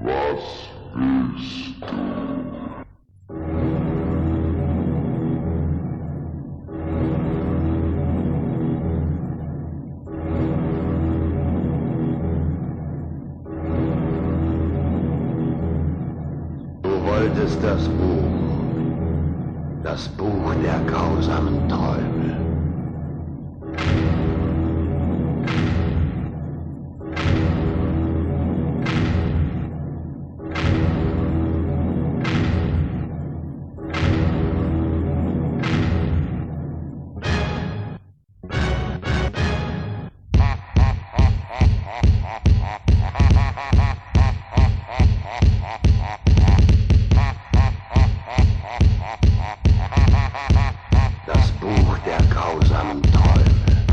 Was bist du? Du wolltest das Buch der grausamen Träume. Das Buch der grausamen Träume.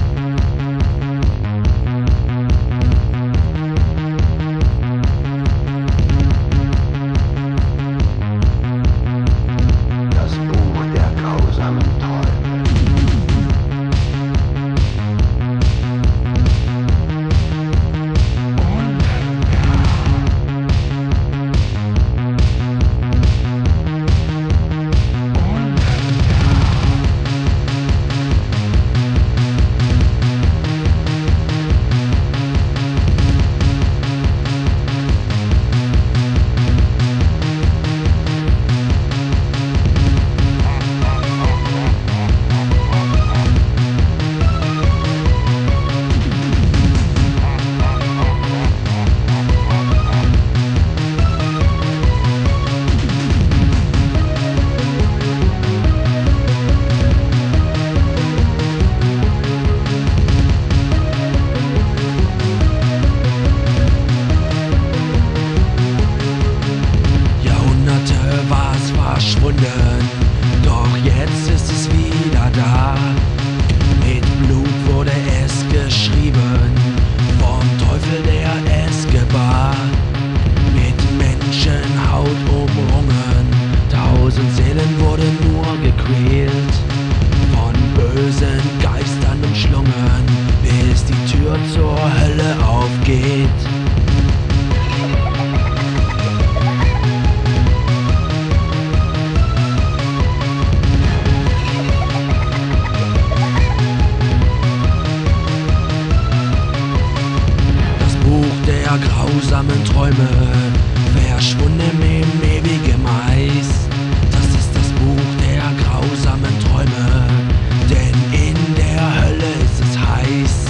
Das Buch der grausamen Träume. Verschwunden, doch jetzt ist es wieder da. Mit Blut wurde es geschrieben, vom Teufel der Escobar. Mit Menschenhaut umrungen, 1000 Seelen wurden nur gequält. Von bösen Geistern umschlungen, bis die Tür zur Hölle aufgeht. Der grausamen Träume, verschwunden im ewigen Eis. Das ist das Buch der grausamen Träume, denn in der Hölle ist es heiß.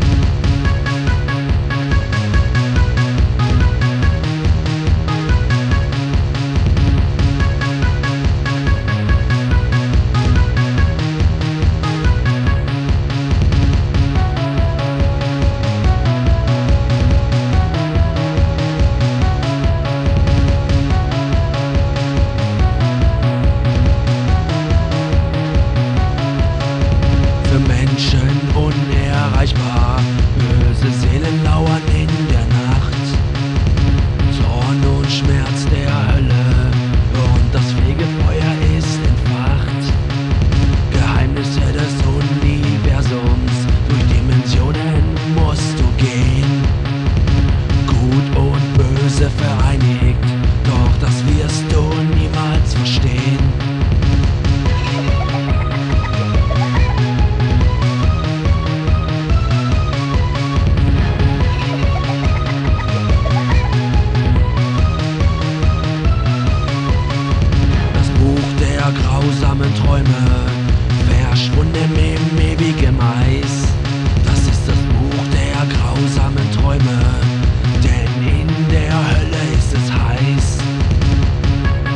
Menschen unerreichbar, böse Seelen lauern in der Nacht. Zorn und Schmerz der Hölle und das Fegefeuer ist entfacht. Geheimnisse des Universums, durch Dimensionen musst du gehen. Gut und böse vereinigt, doch das wirst du niemals verstehen. Grausamen Träume, verschwunden im ewigen Eis. Das ist das Buch der grausamen Träume, denn in der Hölle ist es heiß.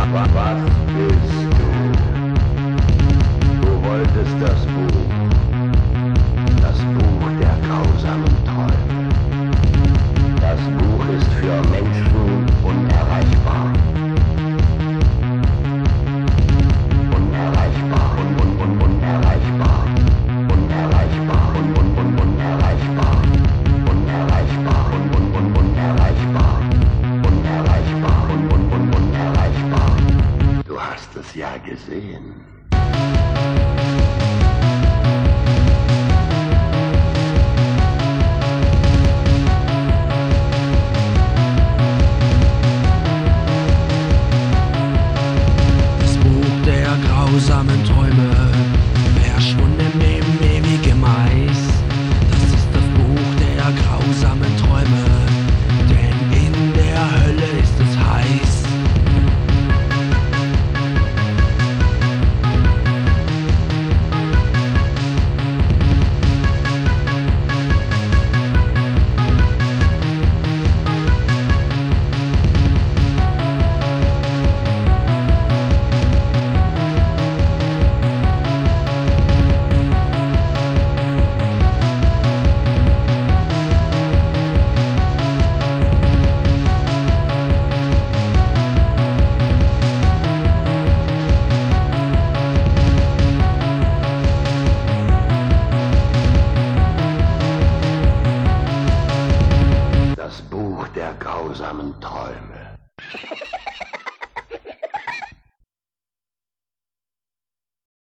Was bist du? Du wolltest das Buch der grausamen Träume. Das Buch ist für Menschen unerreichbar. Unerreichbar unerreichbar. Unerreichbar unerreichbar. Unerreichbar unerreichbar. Unerreichbar unerreichbar. Du hast es ja gesehen.